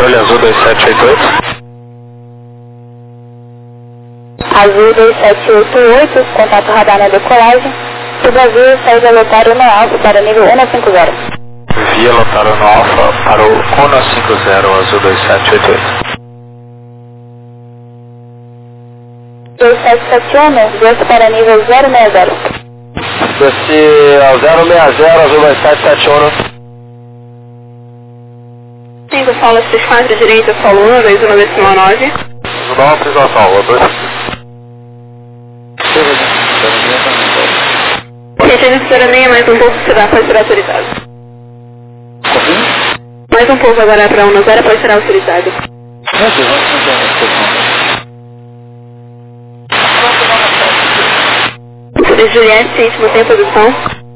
controle azul 2788. Azul 2788, contato radar na decolagem. Subavio, saída lotário no alfa para nível 150. Via lotário no alfa para o 150, azul 2788. 2771, desce para nível 060. Desce ao 060, azul 2771. 5, Solo 64, direita, Solo 1, 21 decimal 9. Não precisa salva, 2. Sentido de Seraninha, mais um pouco será, pode ser autorizado. Mais um pouco agora para 10, pode ser autorizado. Juliette, ciente, mantém a posição.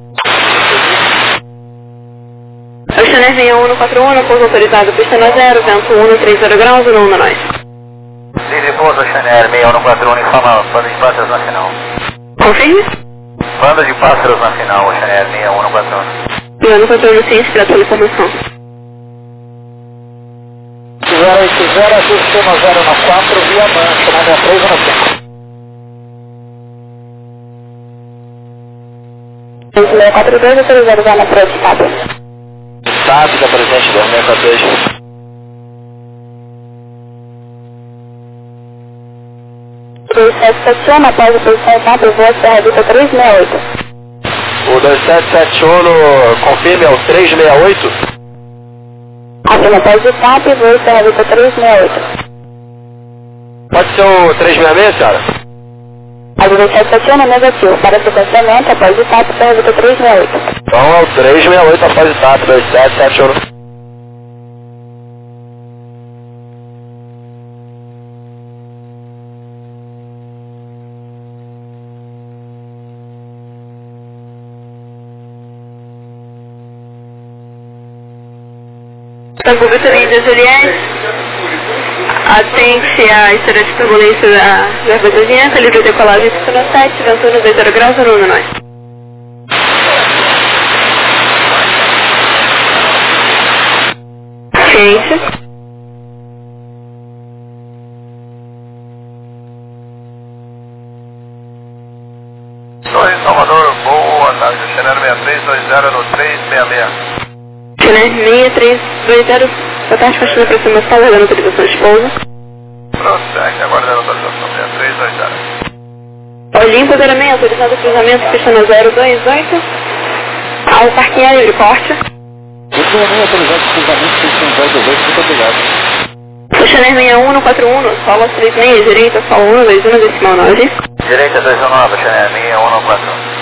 Oceaner 6141, pouso autorizado, pista no 0, vento 130 graus, 1 na nós. Livre pouso, Oceaner 6141, informa banda de pássaros na final. Confirme? Banda de pássaros na final, Oceaner 6141. 6141, ciente, grato pela informação. Se quiser, ajuste no 094, via mancha, na 63 ou na 5. 2642, autorizado já na frente, tá? Sabe da presente 2642. Após a posição SAP, voa Serra Vita 368. O 2771, confirme, é o 368? Acima após o SAP, voa Serra Vita 368. Pode ser o 366, senhora? A 2771 é negativo. Para sequenciamento, após o SAP, Serra Vita 368. Então é o 368 após o SAP, 2771. Tango Vitor Índia Juliette, atente à história de turbulência da verba 200, livre de decolagem 7, vento 90 graus, 1 na nós. Ciência. Oi, Salvador, boa tarde, Xener 6320 no 366. Chile 6320, boa tarde, continua a aproximação, aguardando autorização de pouso. Prossegue, aguardando autorização 6320. Olimpo, Guaramém, autorizado cruzamento, pista no 028. Ao parquinho livre, porte. Guaramém, autorizado cruzamento, pista no 028, muito obrigado. Oceaner 6141, Solo 36, direita, Solo 1, 21 decimal 9. Direita 219, Oceaner 6141.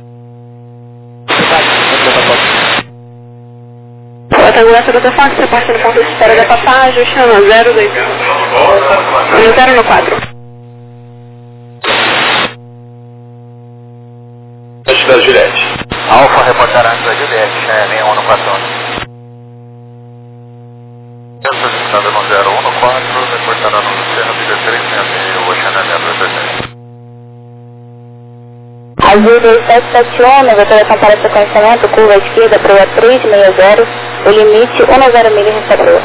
Retangular Toyota Fox, você parte no ponto de espera da passagem, Oceano 021. 0 no 4. Antes da Juliette. Alfa reportar antes da Juliette, Oceaner 6141. Solicitado no 014, reportará no Serra Vida 366, Oceaner 037. Azul 2771, navegação para sequenciamento, curva esquerda, proa 360, o limite 10 milhas receptor.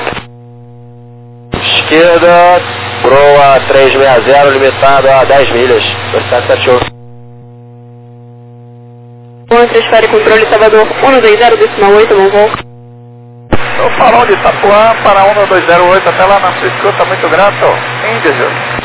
Esquerda, proa 360, limitado a 10 milhas, 2771. Transfere controle Salvador 120 decimal 8, bom voo. O farol de Itapuã para 1208, até lá na sua escuta, muito grato. Índia, Júlio.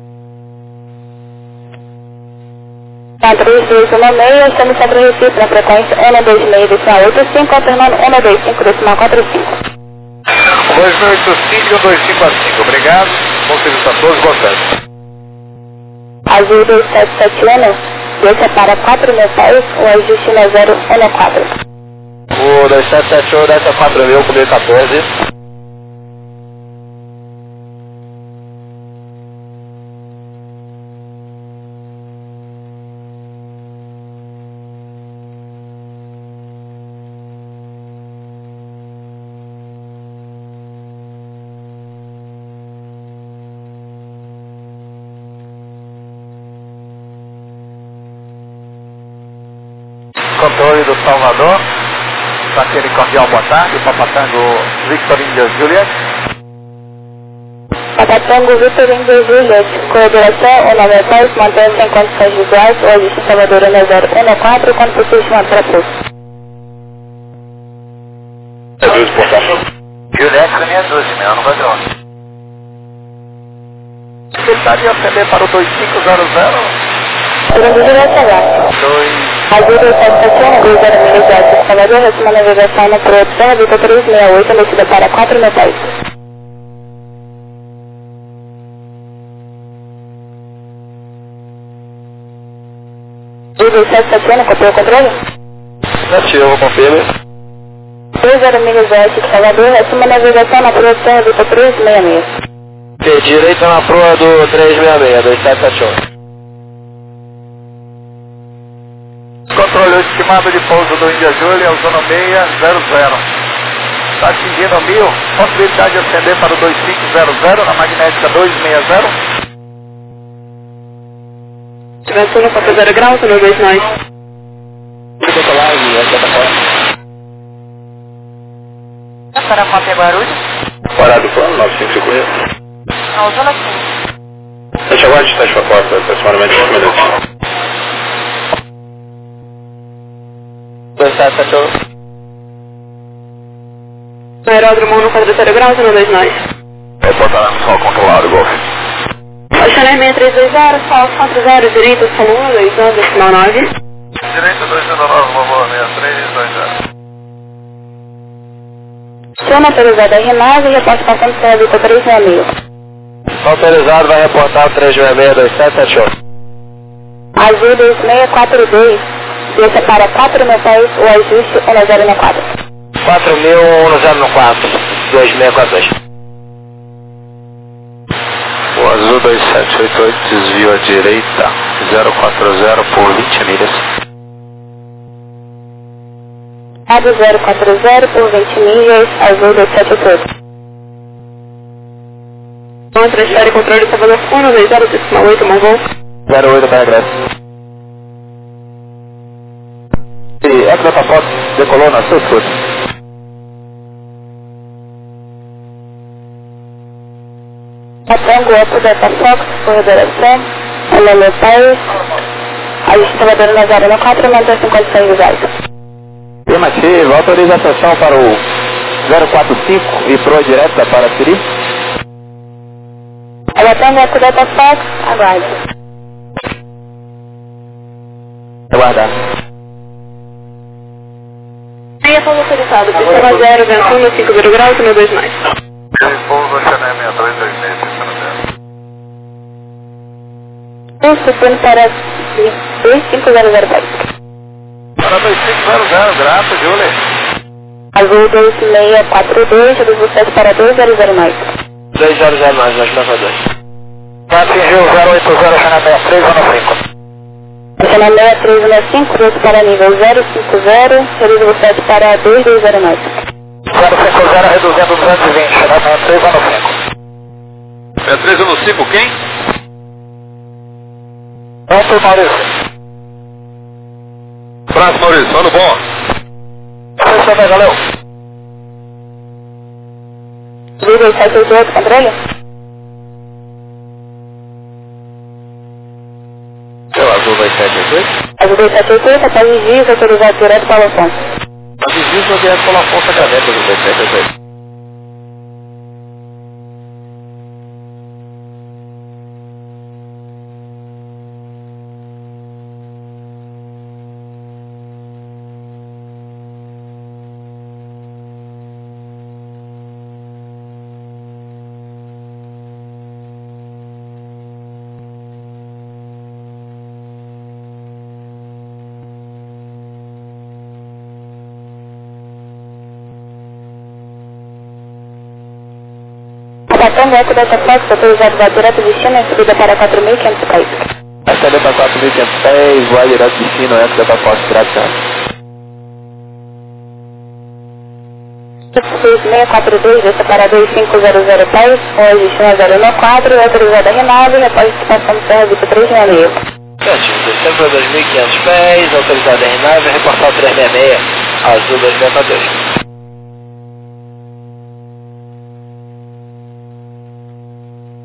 3216, estamos sobre o Recife na frequência 126 decimal 85, confirmando 125 decimal 45. 2.805 e 1255, obrigado. Bom serviço a todos, boa tarde. Azul 2771, desce para 4.000 pés, o ajuste no 014. O 2771 desce a 4.000, comigo 14. Controle do Salvador, aquele cordial boa tarde, Papatango Victor India Juliette. Patatango Vitor Índia Juliet, corredoração, o nome é Paz, mantendo-se em condições visuais, hoje em Salvador é 014, quando possui chamado para pouco. É 12 portal. Juliet, linha 12, meu, não vai dar onde. Ele está de acender para o 2500. Segundo direção lá. 2. Azul 277, 20 milhas de alto, Salvador, recebe navegação na Proa de Serra, Vitor 368, emitida para 4 metais. 277, copiou o controle? Negativo, confirme. 20 milhas de alto, Salvador, recebe navegação na Proa de Serra, Vitor 366. Ok, direita na proa do 366, 2771. Controle estimado de pouso do Índia Júlia, zona 600. Está atingindo 1000. Possibilidade de ascender para o 2500 na magnética 260. Tivesse no 40 graus, no 2 nós. Para Cópia Guarulhos? Parado plano, 9550. Não, zona 5. Deixa agora de teste para a porta, aproximadamente 5 minutos. 2771. No aeródromo no 40 graus, no 2 nós. Reportaremos sol controlado, Golf. Oceaner 6320, sol 40, direita, solo 1, 2 anos, decimal 9. Direita 209, vovô, 6320. Chama autorizada a Renave e reporte passando pela Vitor 366. Autorizado, vai reportar o 366, 2771. Azul 2642, desça para 4 metais, o ajuste 1094. 4004, 2642. O Azul 2788 desvio à direita, 040 por 20 milhas. Rádio 040 por 20 milhas, Azul 2788. Vamos prestar e controle de Salvador 120, decimal 8, Mongol. 08 para regresso. E essa data foto decolou na sua escuta. Tango Eco Delta Fox, corredoração, LL País, ajuste Salvador na 014, mantém-se em condições visuais. Afirmativo, autoriza a sessão para o 045 e proa direta para Siri. Tango Eco Delta Fox, aguarde. Aguardar. Aí é pouso autorizado, pista 0, vento 50 graus, no 2 nós. Pouso Oceaner 6226, pista 0. Subindo para 2500 pés. Para 2500, grato, Julie. Azul 2642, reduz você para 200 mais. 200 mais, nós para 2. Vai atingir o 080, Oceaner 63, zona 5. Oceaner 63, zona 5, reduz para nível 050, reduz você para 220 mais. 050, reduzindo 220, Oceaner 63, zona 5. 63, zona 5, quem? Pronto, Maurício. Abraço, Maurício. Ano bom. Fechou, né, valeu. 2788, controle? Seu Azul 2788? Azul 2788, após os dias, autorizado direto para o Afonso. Mas existe uma direto pela Afonso Caneta do 2788. Tango Eco Delta Fox, autorizado voar direto destino, em subida para 4.500 pés. Ascender para 4.500 pés, voar direto destino, Eco Delta Fox, gratidão. 6642, desça para 2500 pés, hoje destino 014, autorizada a Renave, após participação do Serra Vitor 366. Certinho, descendo para 2.500 pés, autorizada a Renave, reportar o 366, Azul 262.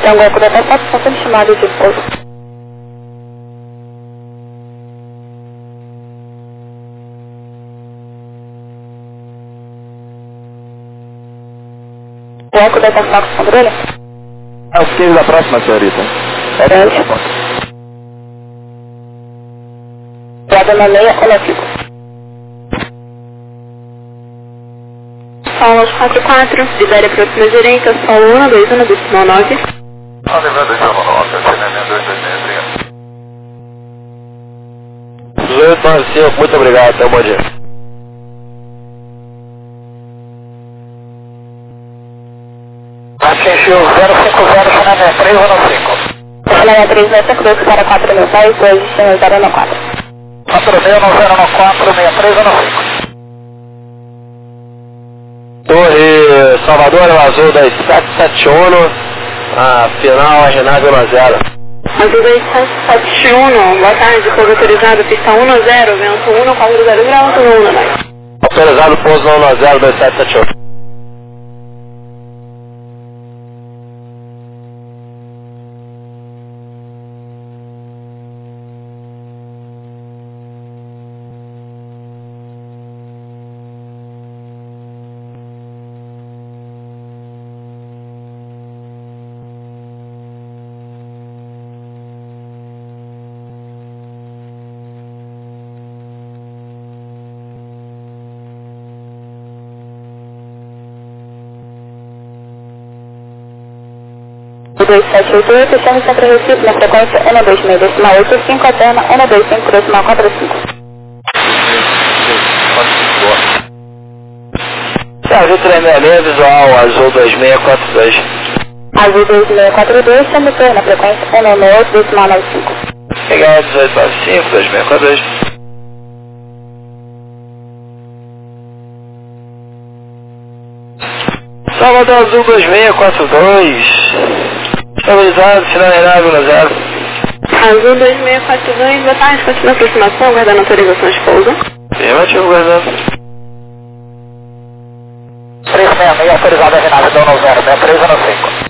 Tango Eco Delta Fox, confirme chamada de pouso. Eco Delta Fox, controle? É o que da próxima, senhorita? É 10. Lado na meia, elétrico. Solo 44, libere a próxima gerência, solo 121, decimal 9. Levando de 19, CNN 226, 1895, muito obrigado, até um bom dia. Atingiu 050, CNN 315. CNN 392 para 4.000 pés, 2 destino 014. 4.004, 6315. Torre Salvador, o azul das 771, a final é Renato 10. Azul 2771, boa tarde, pouso autorizado, pista 10, vento 140 graus, 119. Autorizado pouso 10 2771. O 2788, fechando Centro Recife na frequência 126, decimal 85, alterna 125, decimal 45. Azul 366, visual, azul 2642. Azul 2642, chama torre na frequência 198, decimal 95. Legal, 1895, 2642. Salvador Azul 2642. Estabilizado, sinal Renato 10. Azul 2642, boa tarde, continua a aproximação, guardando autorização de pouso. Afirmativo, guardando. 366, autorizada Renato 290, 6315.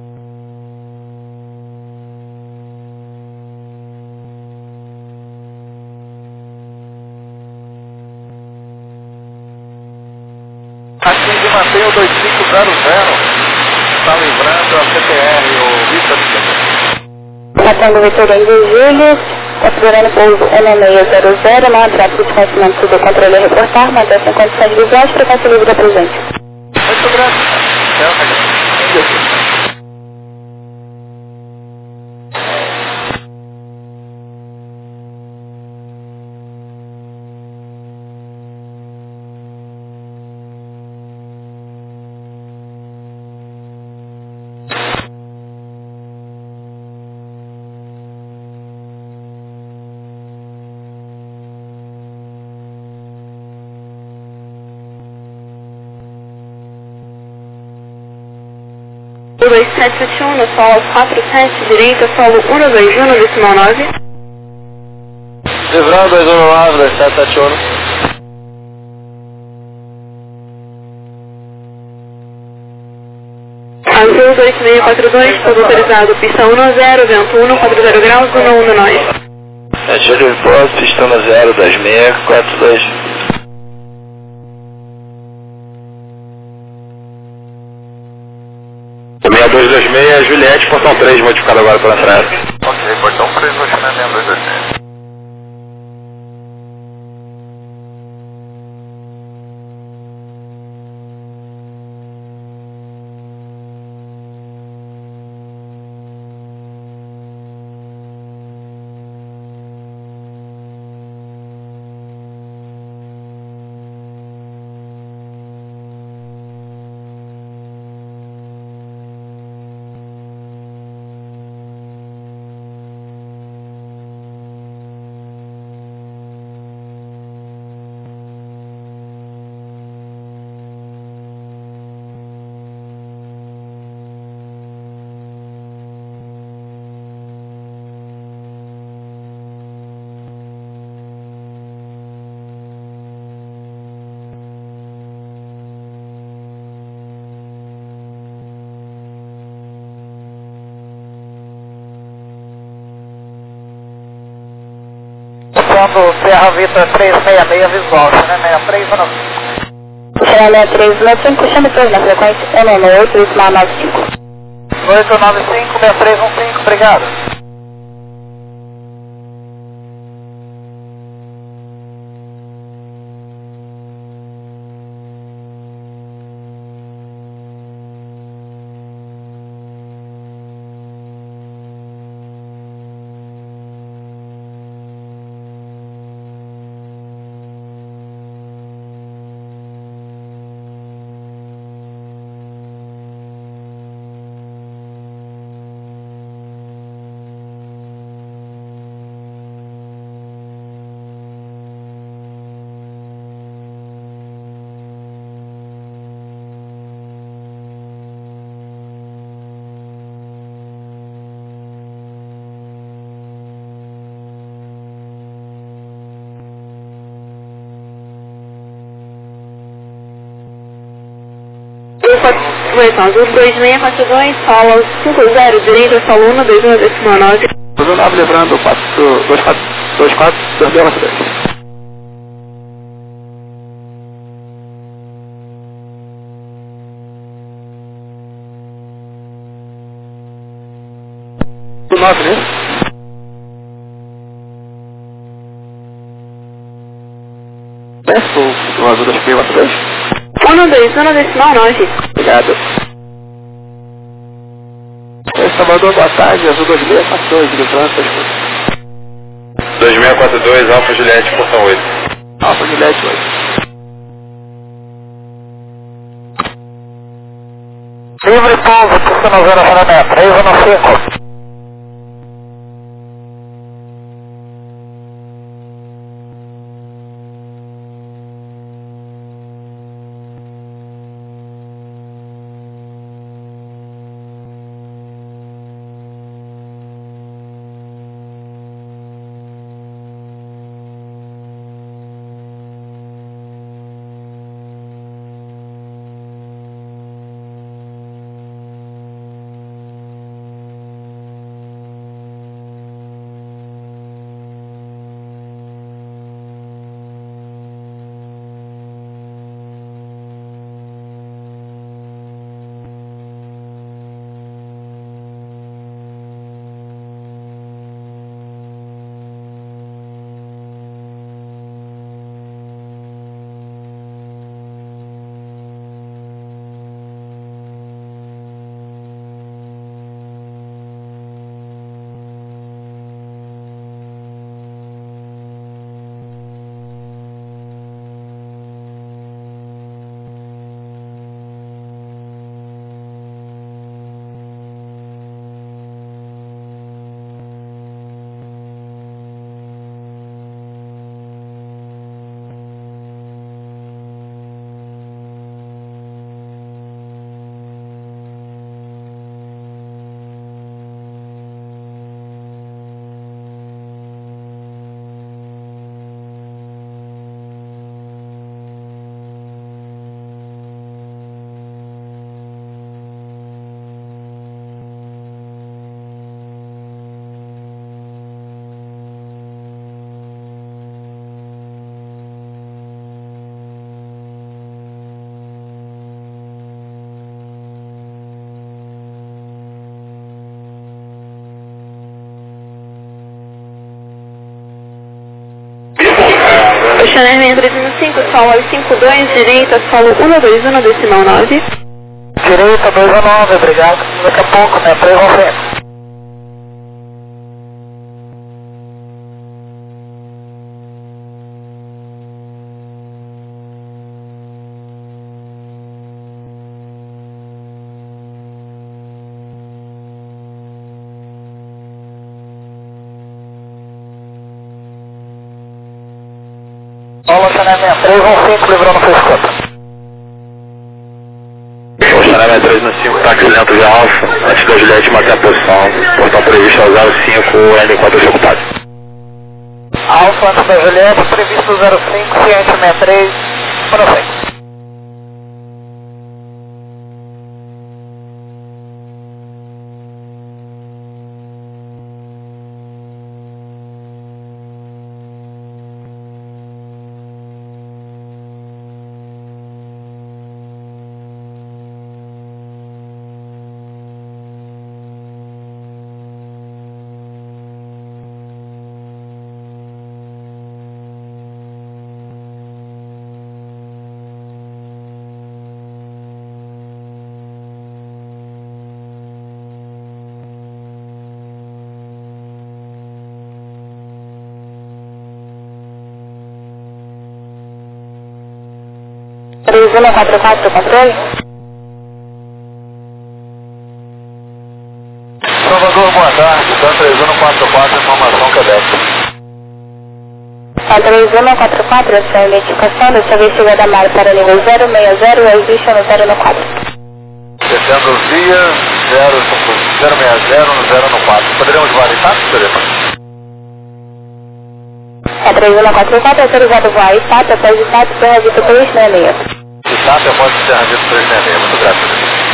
Atinge, mantém o 2500. Está livrando a CTR, o Vitor. Matando Vitor de Júlio, considerando pouso 1600, não há tráfego de conhecimento do controle a reportar, manter sem condições de viagem, frequência livre da presente. Muito grato. O 2771, no solo 47, direita, solo 121, decimal 9. Livrando 219, 2771. Azul 2642, pouso autorizado, pista 10, vento 140 graus, 119. Júlio Poço, pistão 0, 2642. O 6226, Juliette, portão 3, modificado agora pela entrada. Ok, portão 3, vou chamar minha 226. Hotel Vitor 366 visual, né? 6315. Chama 6315, chama depois na frequência 198, Ismael 95. 895, 6315, obrigado. Azul 2642, solo 50, direita, solo 1, 21, decimal 9. Azul 9, lembrando 2424, 2642. Do 9, né? Peço o azul 2642. 121, decimal 9. Obrigado. Salvador, boa tarde, azul 2642, de França. 2642, Alfa Juliette, portão 8. Alfa Juliette 8. Livre pouso, pista 90, 315. Chanel 305, solo 52, direita, solo 121, decimal 9. Direita 219, obrigado. Daqui a pouco, 315. Paulo Chanel 315, livrando sua escuta. Chanel 315, táxi lento de Alfa, antes da Juliette manter a posição, portão previsto ao 05, M4 ocupado. Alfa antes da Juliette, previsto 05, ciente 63, prossegue. 3144, controle. Salvador, boa tarde. Dan 3144, informação Quebec. A 3144, essa identificação dessa vez chegada a mar para nível 060, existe no 014. Descendo via 060 no 04. Poderíamos validar, Tereza? A 3144, autorizado voar ITAP após ITAP Serra Vitor 366. ITAP após Serra Vitor 366. Muito graças.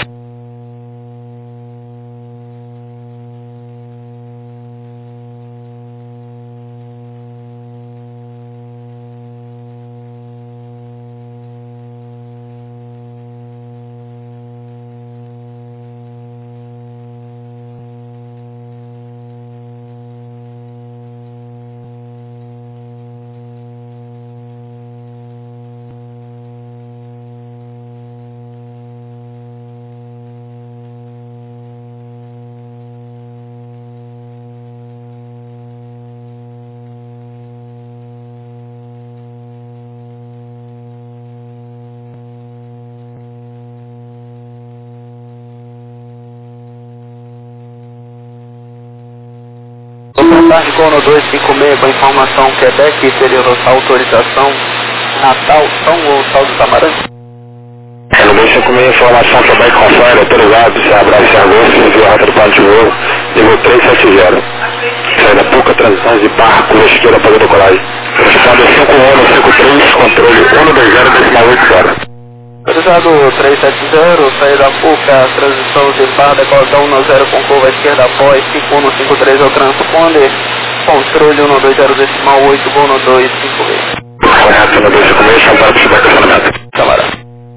Boa tarde, Cono 256, com informação Quebec, interior autorização Natal, São Gonçalo do Tamarante. No 256, informação Quebec, conforme autorizado, se abraço em agosto, desvio rota do plano de voo, nível 370. Saída pouca, transição de barra, curva esquerda, para decolagem. Responde 5153, controle 120,80. Autorizado 370, saída PUCA, transição de barra, decolagem 110 com curva esquerda após 5153 ao transponder, controle 120,8, voo no 256. Correto, no 256, chama para o estacionamento. Camarada.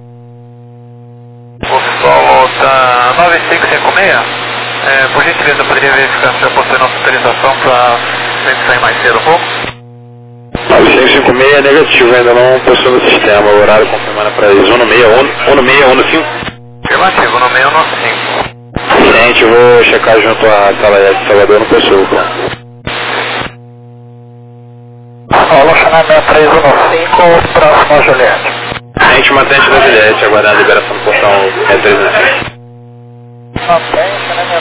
Volta 9556. Por gentileza, poderia verificar se já possui nossa autorização para sair mais cedo um pouco? 9556 é negativo, ainda não possui no sistema. O horário confirmado para eles. 196, 165. Afirmativo, no 615. Gente, vou checar junto à sala de Salvador, não possuo. Alojamento 315, próximo a Juliette. Gente, mantente da Juliette, aguardando a liberação do portão 315. Mantente, né,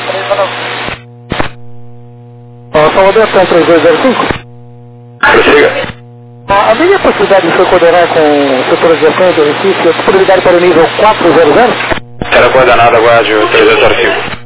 315. Salvador, 3205. Prossiga. A minha possibilidade de se coordenar com setorização do Recife, a disponibilidade para o nível 400? Será coordenada, aguarde o 305.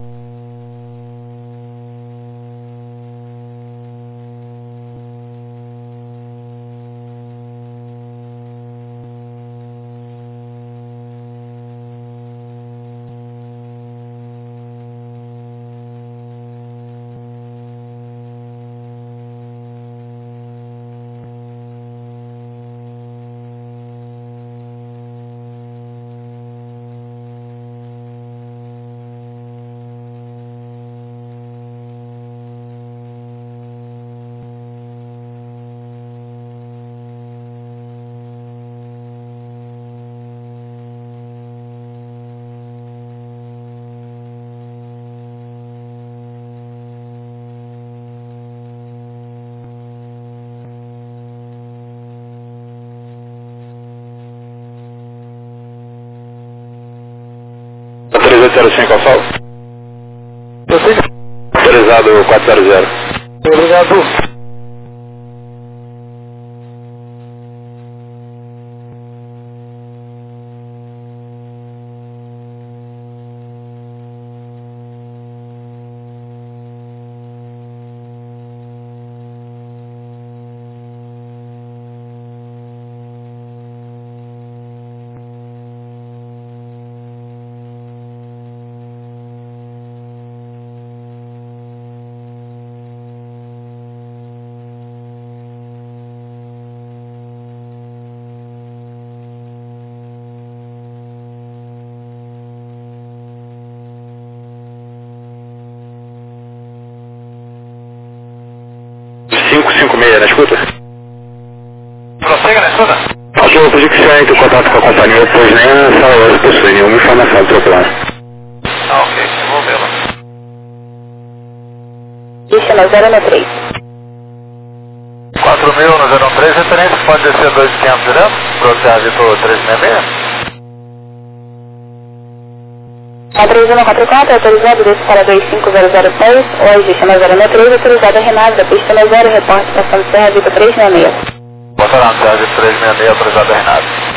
Autorizado 5 ao sol. Prossiga. Autorizado 400. Obrigado. Na escuta? Prossiga na escuta? Ok, eu pedi que o senhor entre em contato com a companhia, pois nem essa hora possui nenhuma informação do seu plano. Ok, vou vê-la. Destino 093. 4.000 no 03, referência, pode descer 2.500 direto, para o Vitor 366? 3144, autorizado desce para 25006, hoje chama 063, autorizado Renato da pista 0, reporte estação de Serra Vitor 366. Bota lá, Serra Vitor 366, autorizado Renato.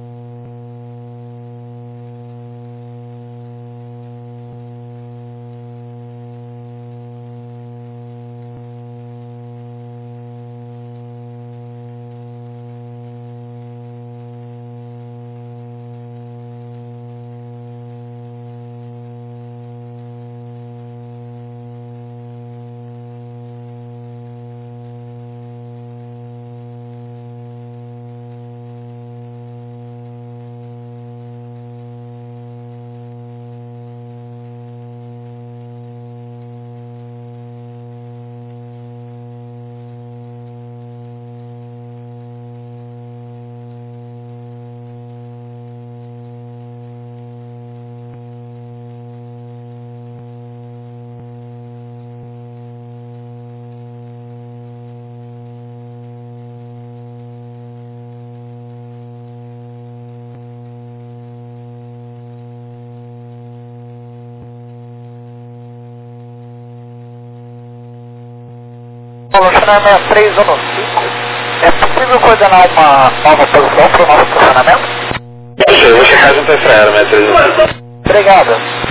Funcionamento 6315. É possível coordenar uma nova posição para o nosso funcionamento? Eu vou checar junto a Israel, 6315. Obrigado.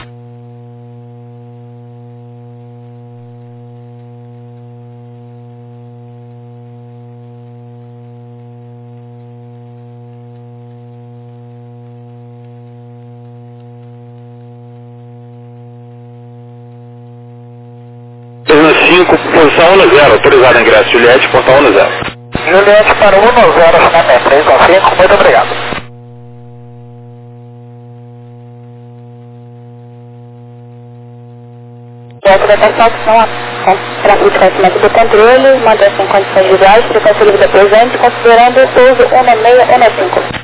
Posição 10, autorizado ingresso. Juliette, portal 10. Juliette para 10, funcionamento 315, muito obrigado. Autorização que são para o conhecimento do controle, mantém-se em condições de viagem, frequência livre presente, considerando o pouso 1615.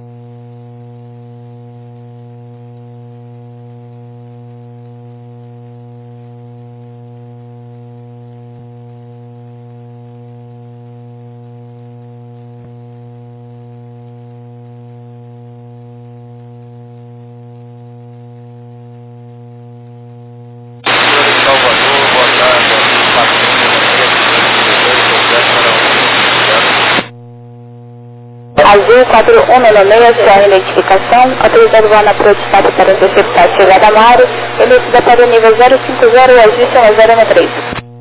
Azul 4196, sua identificação, autorizado voar na prototipo para interceptar a chegada a Maro, emitida para o nível 050 e ajuste a 013.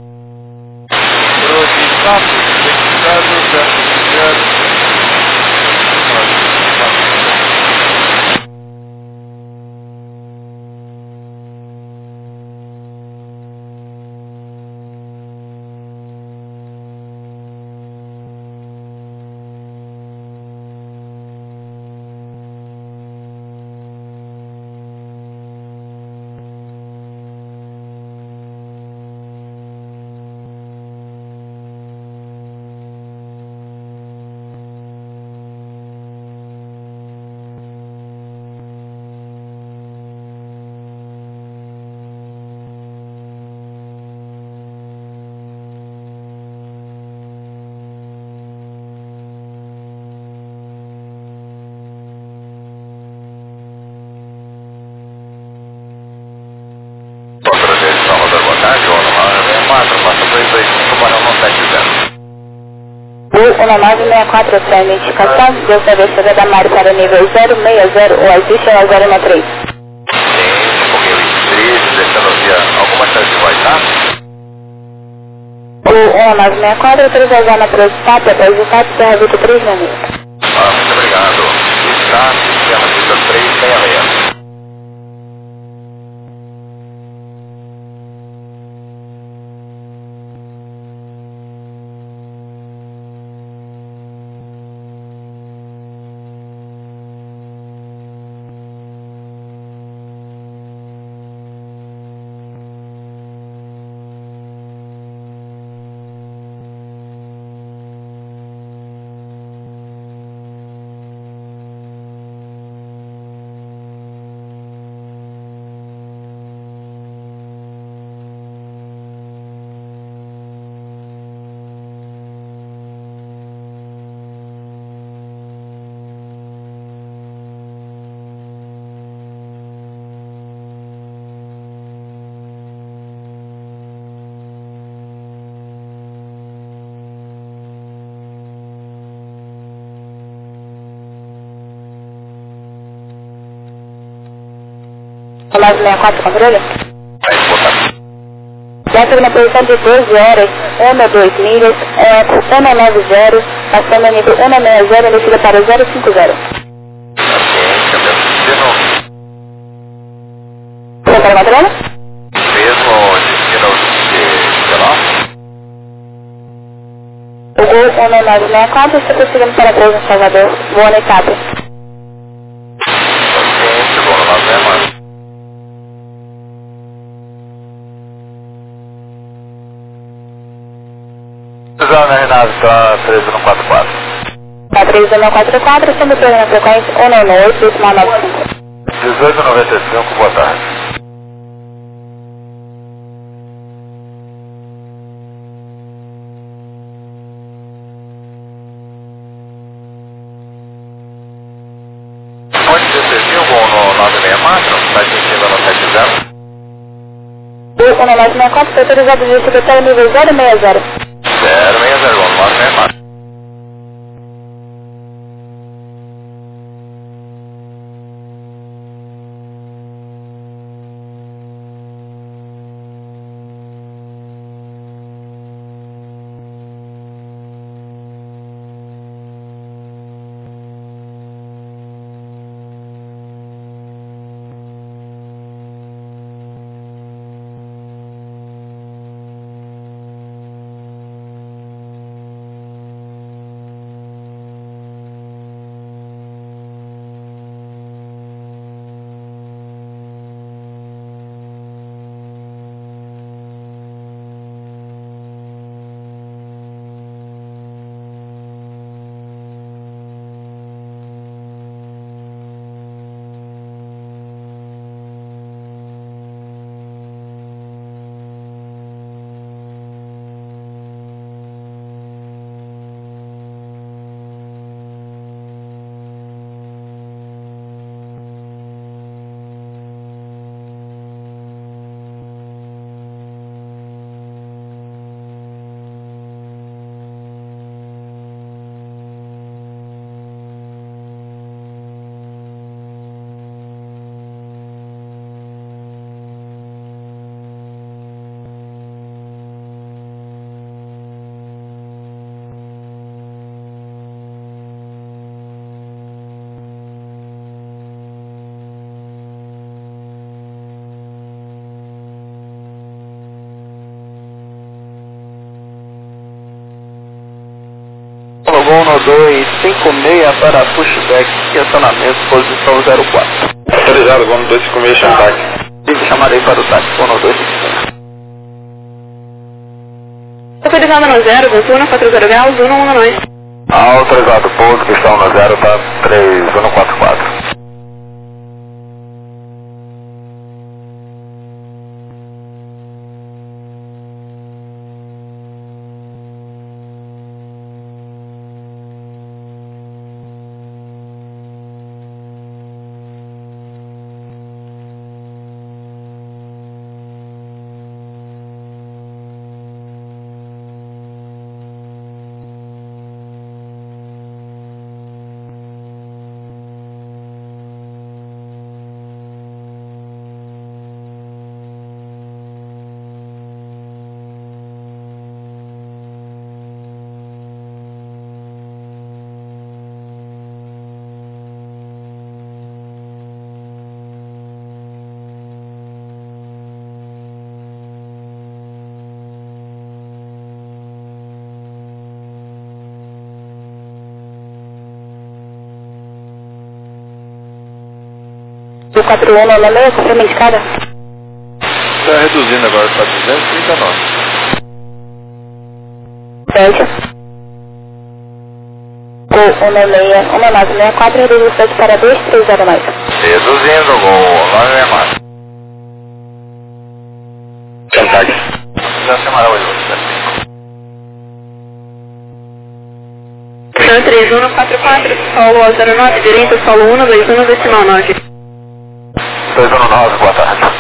O 1964, sua identificação, deu para ver chegada a Maro para o nível 060 ou ajuste a 013. Alguma chance de voitar? O 1964, autorizado na prototipo após o fato Serra Vitor 366. Muito obrigado. Está, Serra Vitor 366. 964, controle. Vai botar. Dentro na posição de 12 horas, 1,2 milhas, eco 190, passando a nível 160, descida para 050. Ok, cadê o destino? Você está controle? Mesmo destino de lá? O Gol 1964 está prosseguindo para Pouso em Salvador, voa na etapa. Ok, chegou no 964. Usando a Renato, tá 13144. Tá 3144, estamos pegando a frequência 198, decimal 95. 1895, boa tarde. Onde você viu no 964? Está atingindo no 70? O 1964 foi autorizado de descida até o nível 060. 060, 964. Gol no 256 para pushback, estacionamento, posição 04. Autorizado, Gol no 256, chama táxi. Chamarei para o táxi, Gol no 256. Autorizado no 0, Gonçalves 40 graus, 119. Autorizado, pouso, questão no 0, tá 3144. O 4196, confirma a escada. Está reduzindo agora para 239. Fecha. Gol 1964, reduz o frete para 230 mais. Reduzindo, Gol 964. Chama táxi. Já chamará hoje você. 3144, solo 09, direita, solo 121, decimal 9. 219, boa tarde.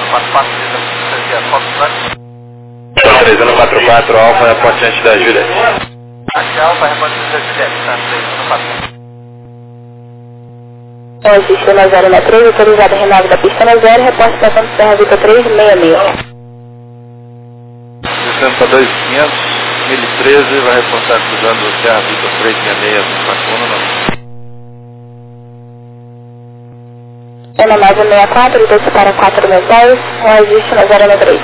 1044, Foxtrot. 3044, Alfa, reporte antes da Juliette. Aqui Alfa, reporte antes da Juliette, tá? 3044. Existe na 063, autorizado renove da pista na 0, reporte estação de Serra Vitor 366. Descendo para 2500, 1013, vai reportar cruzando o Serra Vitor 366, 1964, desce para 4010, existe na 093.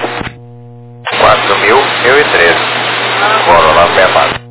4013, Bora lá, Bemado.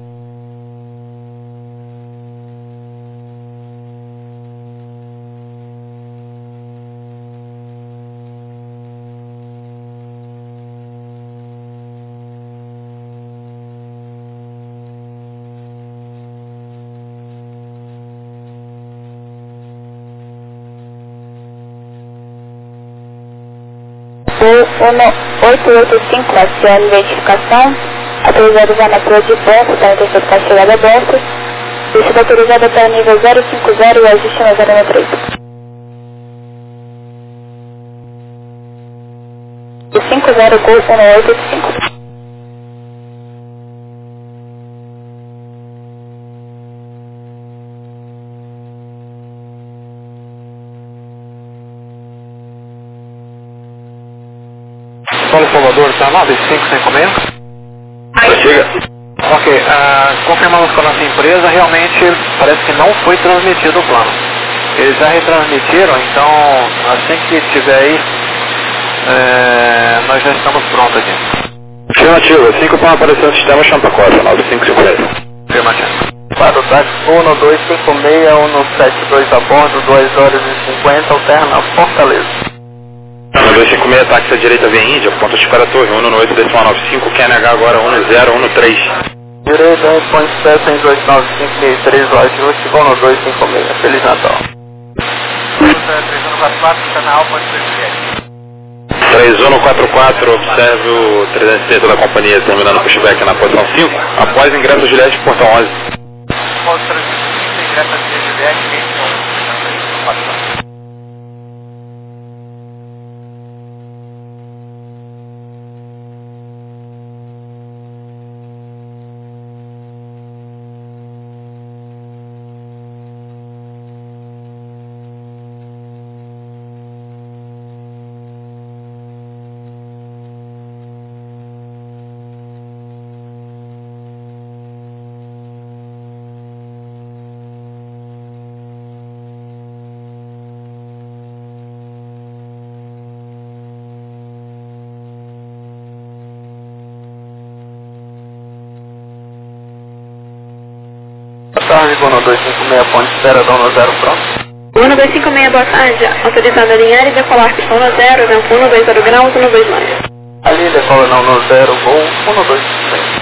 O 1885, aciona identificação, autorizado já na cruz de ponto, está interceptado a chegada aberta, descida autorizada para nível 050 e existe na 093. O 50 Gol 1885. Paulo Salvador, tá 95 sem encomenda? Chega. Ok, confirmamos com a nossa empresa, realmente parece que não foi transmitido o plano. Eles já retransmitiram, então assim que tiver aí, nós já estamos prontos aqui. Afirmativa, 5 para aparecer no sistema Champa Costa, 9550. Afirmativo. Para o táxi 1256, 172 a bordo, 2 horas e 50, alterna Fortaleza. 256, táxi à direita via Índia, ponto de espera torre, 118.95, QNH agora 1013. Direita, responde pé 12895, ajuste, vão no 256, Feliz Natal. 3144, está na Alfa de 3144, observe o 360 da companhia terminando o pushback na posição 5, após ingresso Juliette, portão 11. Ponto 330, ingressa de Juliette, 21, Boa tarde, Bono 256, ponte espera, dono 0, pronto. Bono 256, boa tarde. Autorizado a alinhar e decolar pistão no 0, vento 120 graus, 129. Ali decola não no 0, voo 126.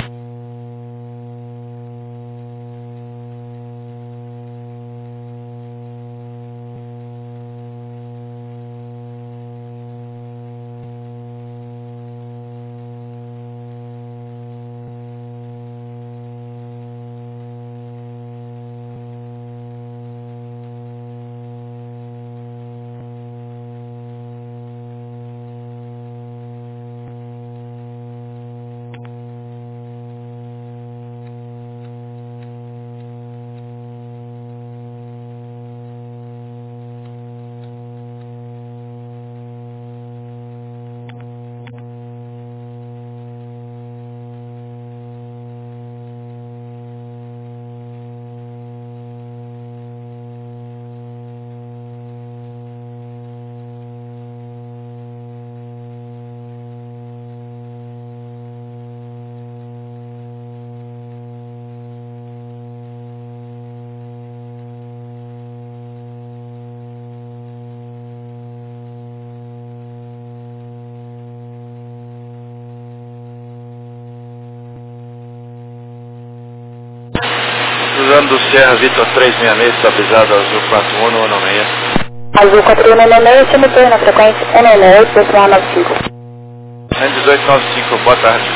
Cruzando do Serra Vitor 366, estabilizado Azul 4116. Azul 4116, simultâneo na frequência 198, decimal 95. 11895, boa tarde.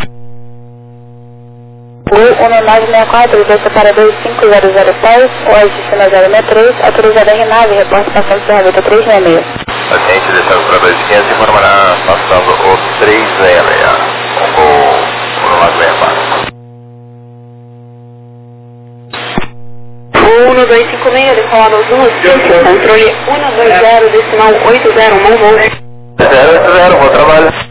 O 1964, desce para 25006, o existe na 063, autorizado a renave, reporte estação de Serra Vitor 366. Paciente deixando para 215 informará passando o 366 com gol por uma guerra. 1256, decolado aos 1, controle 120, decimal 80, mão voo. 080, vou trabalhar.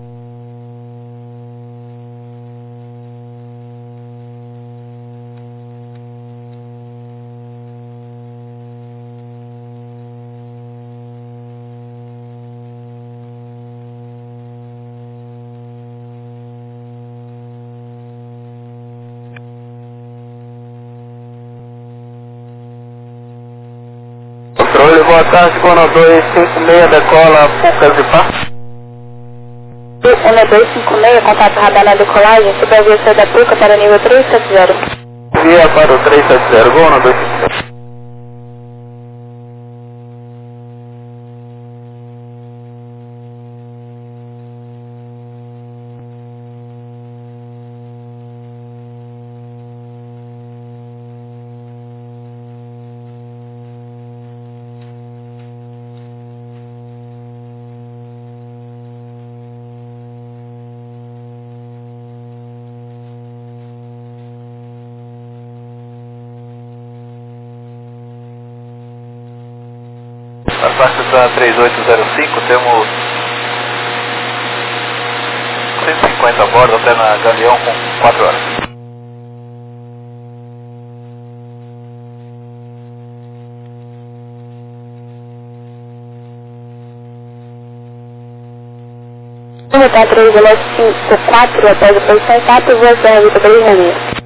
Controle, boa tarde, Gono 256, decola Pucas e Pá. 1256, contato radar na decolagem, supervisor da Puca para nível 370. Via para o 370, Gono 256. Na parte da 3805 temos 150 a bordo até na Galeão com 4 horas. Tá 3 velocidade 4 após a posição 4, voa serra Vitor 366.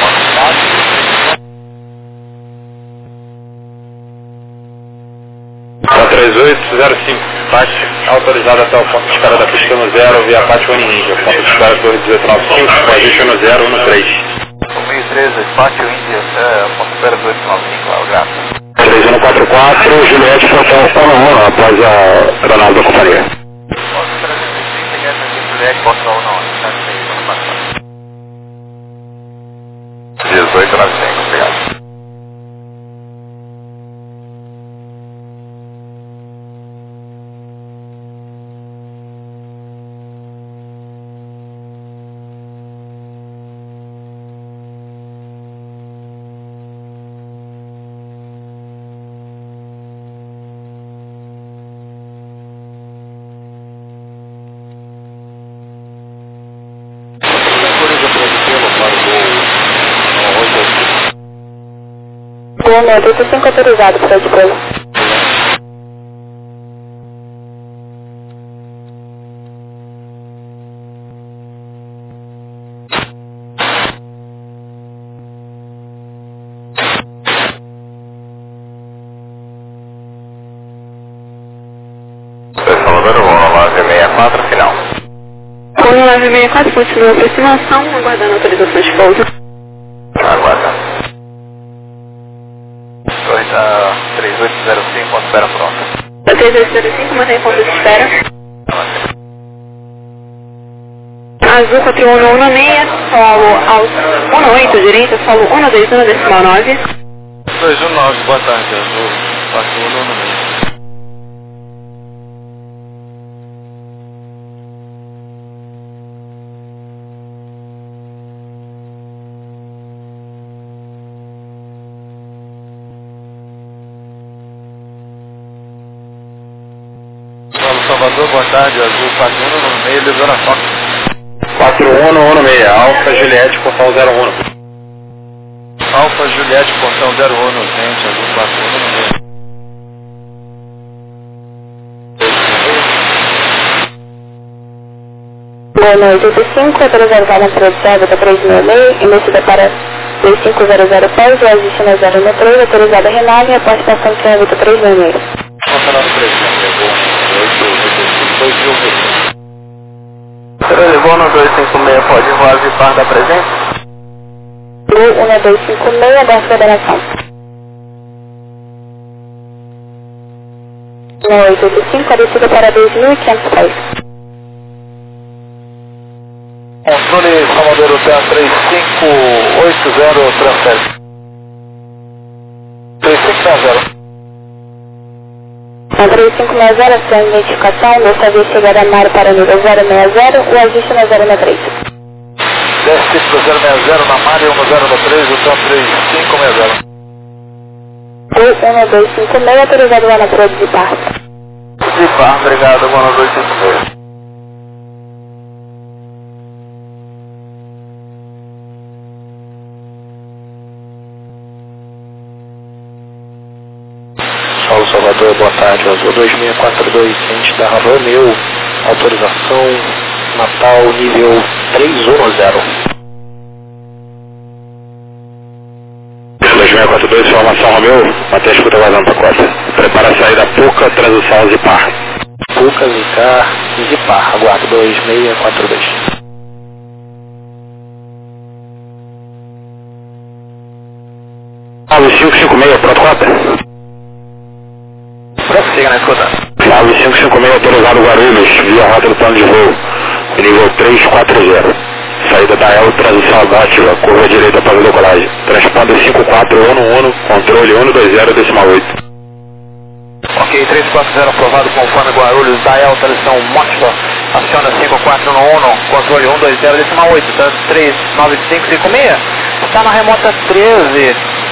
Tá 3805, Pátio, autorizado até o ponto de espera da pista no 0, via Pátio Ninja, ponto de espera Torre 1895, position no 013. 1013, Pátio Índia, ponto de espera 295, lá o gráfico. 3144, Juliette, portão 1 após a aeronave da companhia. Ponto 305, chegando aqui, Juliette, portão 1, está cheio, vamos passar. 1895, obrigado. Gol 85 autorizado para o deploy. Salvador, voo 964, final. Gol 964, continua a aproximação, aguardando autorização de pouso. Aguarda. 3805, ponto de espera pronta. 3805, mantém ponto de espera. Azul 4116, solo aos 18, direita, solo 121, decimal 9. 219, boa tarde, Azul 4116. Salvador, boa tarde, Azul 4116, levando a foto. 4116, Alfa Juliette, portão 01. Alfa Juliette, portão 01, gente, Azul 4116. Gol 85, autorizado para a produção da 366, emitida para 2500 pós, o ajuste no 013, autorizada a renave, após estação de trânsito 366. Funcionando 366, Levou no 256, pode voar de par da presença? Gol 1256, da federação. 1885, descida para 2.500 pés. Controle Salvador Hotel 3580, transfere. 3580. 3560, acione identificação, dessa vez chegada Mário para o nível 060, o ajuste na 063. Desce para 060 na Mário 1093, o tom 3560. O 1256, autorizado lá na Proa de Par. De Par, obrigado, 1256. Paulo Salvador, boa tarde, Azul 2642, ciente da Romeu, autorização Natal nível 310. 2642, informação Romeu, até escuta vazando pacote. Prepara a saída PUCA, transição Zipar. PUCA, Zicar e Zipar, aguardo 2642. Nove 556, pronto, cota? Prossiga na escuta. 9556, autorizado Guarulhos, via rota do plano de voo, nível 340. Saída da El, transição adátiva, curva direita para a decolagem. Transponder 5411, controle 120, decimal 8. Ok, 340 aprovado conforme Guarulhos, da El, transição Motiva, aciona 5411, controle 120, decimal 8, 39556. Está na remota 13,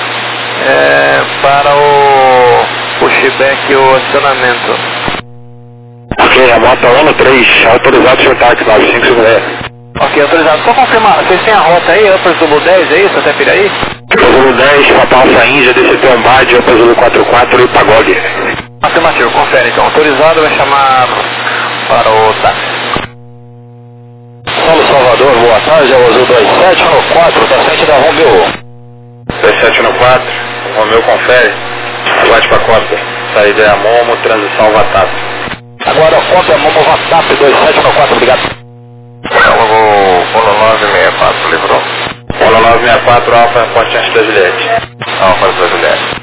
para o Chibek e o acionamento. Ok, remota 13, autorizado seu táxi, 9556. Ok, autorizado. Só confirmar, vocês têm a rota aí, Upper Zulu 10, é isso, até Piraí? Upper Zulu 10, Papai Alfa Índia, DCT Umbade, Upper Zulu 44 e Pagode. Afirmativo, confere então. Autorizado, vai chamar para o táxi. Paulo Salvador, boa tarde, é o Azul 2714, da frente da Romeu. 2714, Romeu confere, aguarde pacote. Saída é a Momo, transição Vatap. Agora a conta é Momo Vatap 2714, obrigado. Polo 964, livrou? Polo 964, Alfa, Ponte antes da Juliette. Alfa da Juliette.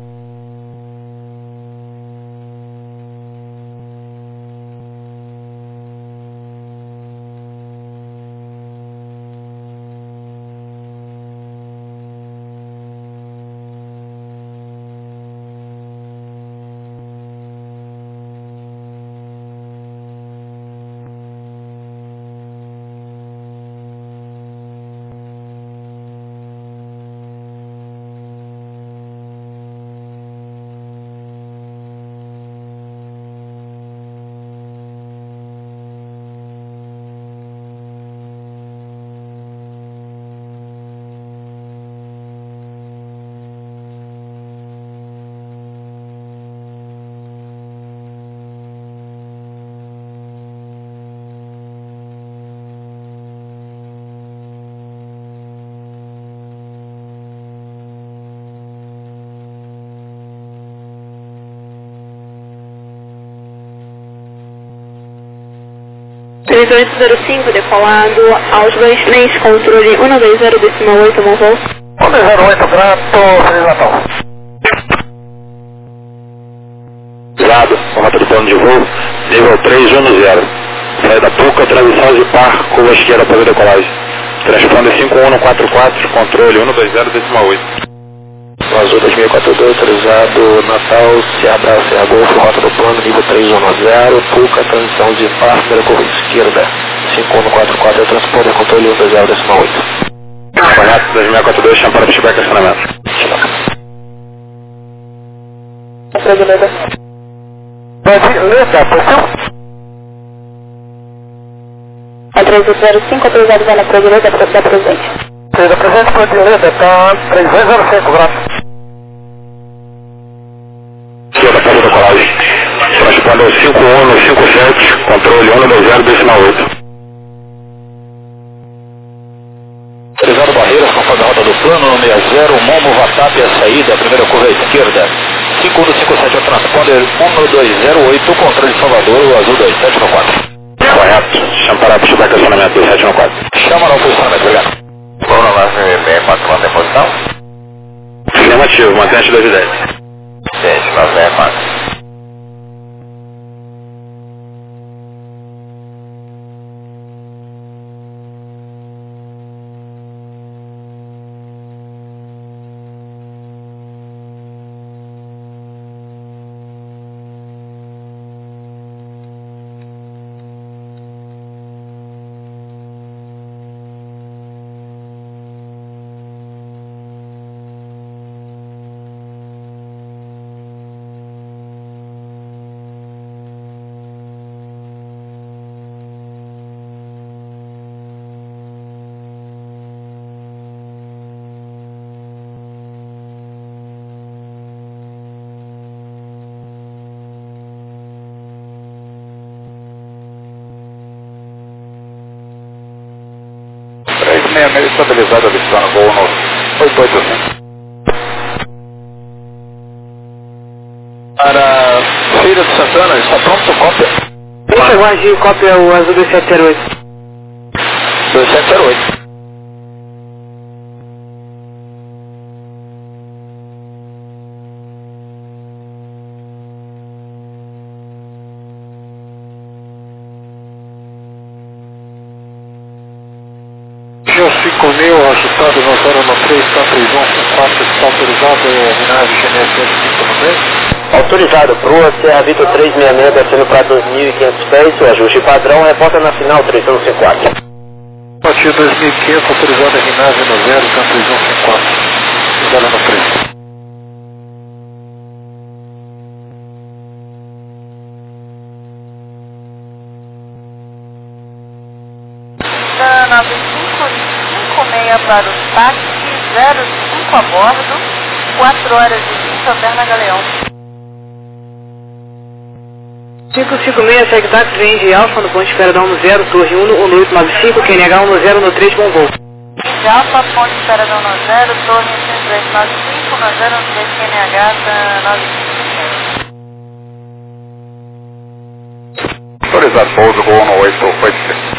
Previsão 805, decolado aos 23, controle 120, decimal 8, bom voo. 108, grato, Feliz Natal. Lado, rota do plano de voo, nível 310. Saída PUCA, transição Zipar, curva esquerda para a decolagem. Transponder 5144, controle 120, decimal 8. Azul 2042, autorizado Natal, Ceará, Serra Golfo, rota do plano, nível 310, PUCA, transição de par, primeira curva esquerda, 5144, é transponder, controle 120, decimal 8. Correto, 2642, chama para feedback acionamento. Predileta. Predileta, posição? A 305, autorizado lá na Predileta da presente. Seja presente, Predileta, está 3205, grato. Esquerda para a decolagem. Transponder 5157, controle 120, decimal 8. Autorizado Barreiras, conforme a rota do plano, 60, Momo Vatap, a saída, primeira curva esquerda, 5157, é o transponder 1208, controle de Salvador, o Azul 2714. Correto, chama para feedback acionamento 2714. Chama no posicionamento, obrigado. Polo 964, deposição? Afirmativo, mantém antes das 10. Gente, 964. 366 estabilizado, adicionando voo no 885. Para Feira de Santana, está pronto, cópia? Deixa eu agir, cópia o azul 2708. 2708. Já 5.000, ajustado no 093, está 3154, está autorizado, Rinave GNS 5 no meio. Autorizado, Prua, Serra Vitor 366, descendo para 2.500 pés, o ajuste padrão, reporta na final 3154. Partido 2.500, autorizado, Rinave no 0, está 3154, 0 no 3. Da 9556 para o táxi, 05 a bordo, 4 horas e 20, Alberna Galeão. 556, segue táxi, vem de Alfa, no ponto de espera da 10, torre 1, 1895, QNH 10 no 3, bom voo. De Alfa, ponto de espera da 10, torre 3295, 10 no 3, QNH 95. Autorizado, pouso, voo no 885.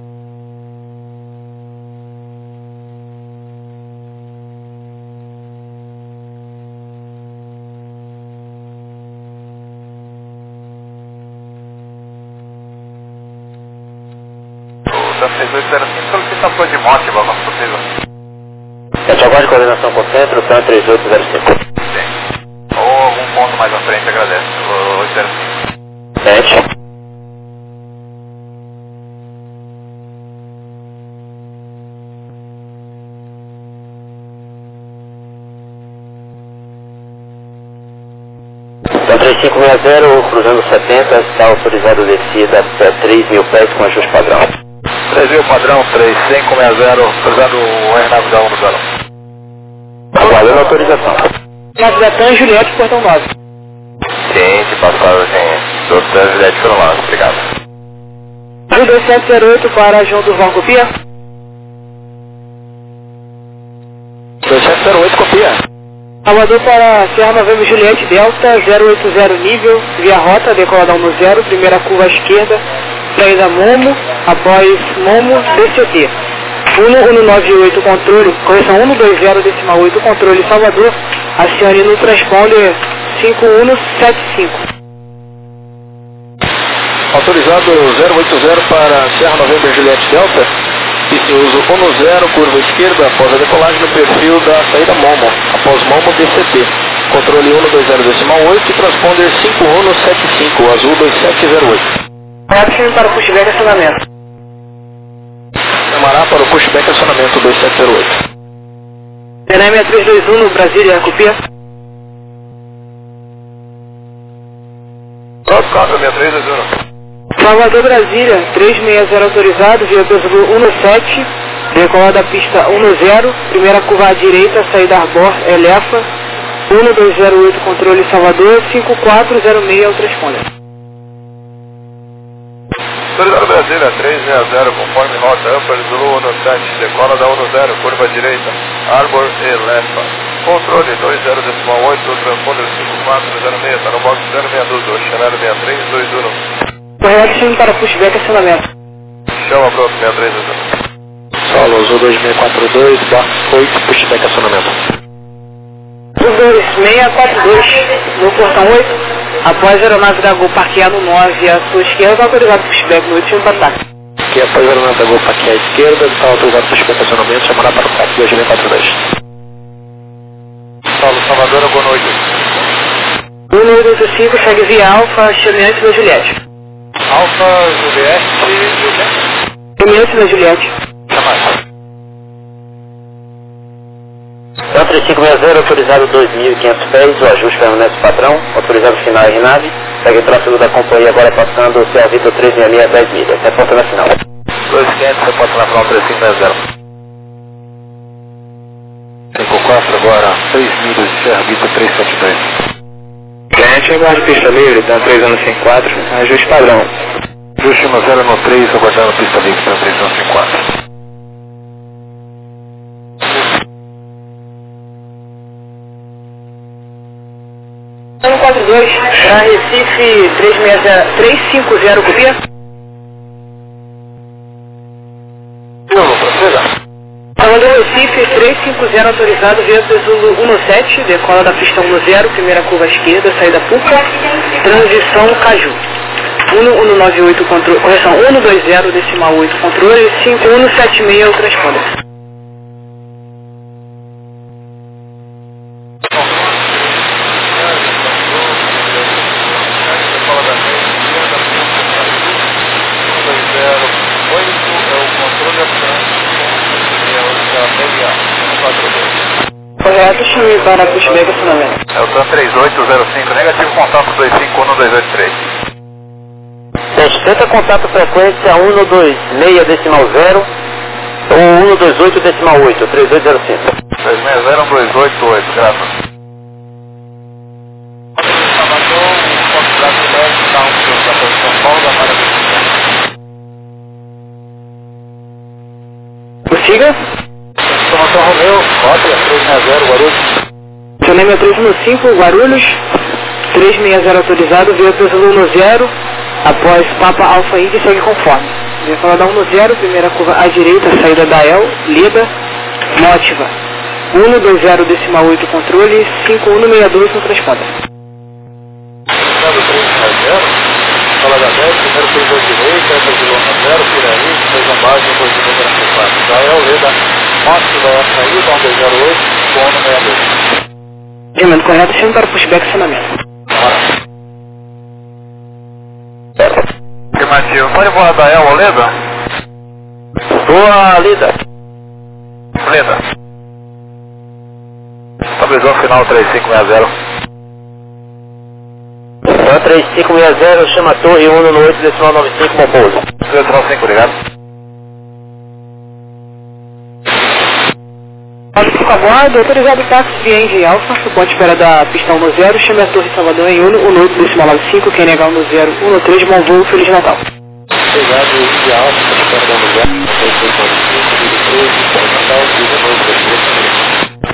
Da 6205, solicitação de morte, vamos possível. Sete aguarde coordenação com o centro, TAM 3805. Sim. Ou algum ponto mais à frente, agradeço. 805. 7. Então 3560, cruzando 70, está autorizado descida até 3.000 pés com ajuste padrão. 3.000 padrão, 3560, autorizado o R9 da 10. Aguardando a autorização. Casa da TAM, Juliette, portão 9. Ciente, passagem do TAM, Juliette, pelo lado, obrigado. 2708 para João Durval, copia? 2708, copia. Salvador para Serra Novembro Juliette Delta 080 nível, via rota, decolada 10, primeira curva à esquerda, saída Momo, após Momo, DCT. 1198 controle, correção 120,8 controle Salvador, acione no transponder 5175. Autorizado 080 para Serra Novembro Juliette Delta, pista em uso 10, curva esquerda, após a decolagem no perfil da saída Momo, após Momo DCT. Controle 120,8 e transponder 5175, azul 2708. Action para o pushback acionamento. Chamará para o pushback acionamento 2708. Denai 6321 no Brasília, copia? Pronto, cópia 6321. Salvador Brasília, 360 autorizado, via peso 17, decolada da pista 10, primeira curva à direita, saída Arbor, Elefa, 1208 controle Salvador, 5406 ao transponder. Autorizado Brasília, 360, conforme rota, Upper Zulu 17, decola da 10, curva direita, Arbor, Elefa. Controle 20,8, transponder 5406, está no box 062, cenário 6321. Correction para pushback acionamento. Chama pronto, 6321. Solo azul 2642, box 8, pushback acionamento. 2642, no portão 8, após a aeronave da Gol parquear no 9 à sua esquerda, autorizado pushback no 8 para ataque. Que após a aeronave da Gol parquear à esquerda, está autorizado pushback acionamento, chamará para o CAP 2642. Solo Salvador, boa noite. 1885, segue via Alfa, Chameante da Juliette. Alfa, Juliette, Chameante da Juliette. Chamar. Então 3560, autorizado 2.500 pés, o ajuste permanece padrão, autorizado final RNAV, segue o tráfego da companhia agora passando o Serra Vitor 366 10 milhas, reporta na final. 2500, reporta na final 3560. 54 agora, 3 milhas de Serra Vitor 372. Cliente, aguarde pista livre, tá 3 anos sem 4, ajuste padrão. Ajuste no 0 no 3, aguardando pista livre, tá 3 anos sem 4. 342 para Recife 350 copia. Não, proceda. Falando Recife 350 autorizado, vento Zulu 17, decola da pista 10, primeira curva esquerda, saída Puca, transição Caju. 1198 controle, correção 120 decimal 8 controle, 5176 o transponder. Correto, chame para pushback acionamento. É o TRAN 3805, negativo contato 251-283. Tenta contato frequência 126 decimal 0 ou 128 decimal 8, 3805. 260-1288, graças. Prossiga. Informação Romeu, cópia 360 Guarulhos. Seu nome é 315 Guarulhos, 360 autorizado, vento Zulu 10, após Papa Alfa Indy segue conforme. Decola da 10, primeira curva à direita, saída da El, Lida, Mótiva. 120 decimal 8 controle, 5162 no transponder. 360, fala da 10, primeiro curva à direita, essa de lona 0, por aí, depois a base, depois de número 4. Da El, Lida, Mótiva, açaí, 108, com 162. Regimento correto, chame para pushback acionamento. Afirmativo. Pode voar da El, Oleda? Boa, Lida. Oleda. Estabilizou final 3560. TRAN 3560, chama a torre 118 decimal 95, bom pouso. 295, obrigado. Aguardo, autorizado táxi via Engie Alfa, suporte espera da pista 10, chame a Torre Salvador em 118 decimal 95, quem negar 10, 13, bom voo, Feliz Natal. Obrigado, Engie Alfa, espera da 10, 13, Feliz Natal, Feliz Natal,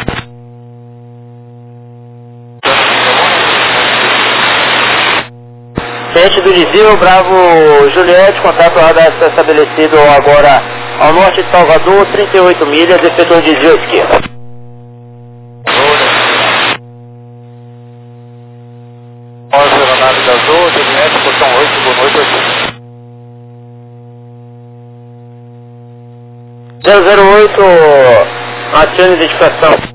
Frente do Desvio, Bravo Juliette, contato radar está estabelecido agora ao norte de Salvador, 38 milhas, efetuou desvio à esquerda. Nós, aeronave da Azul, Juliette, portão 8, boa noite, 008, acione identificação.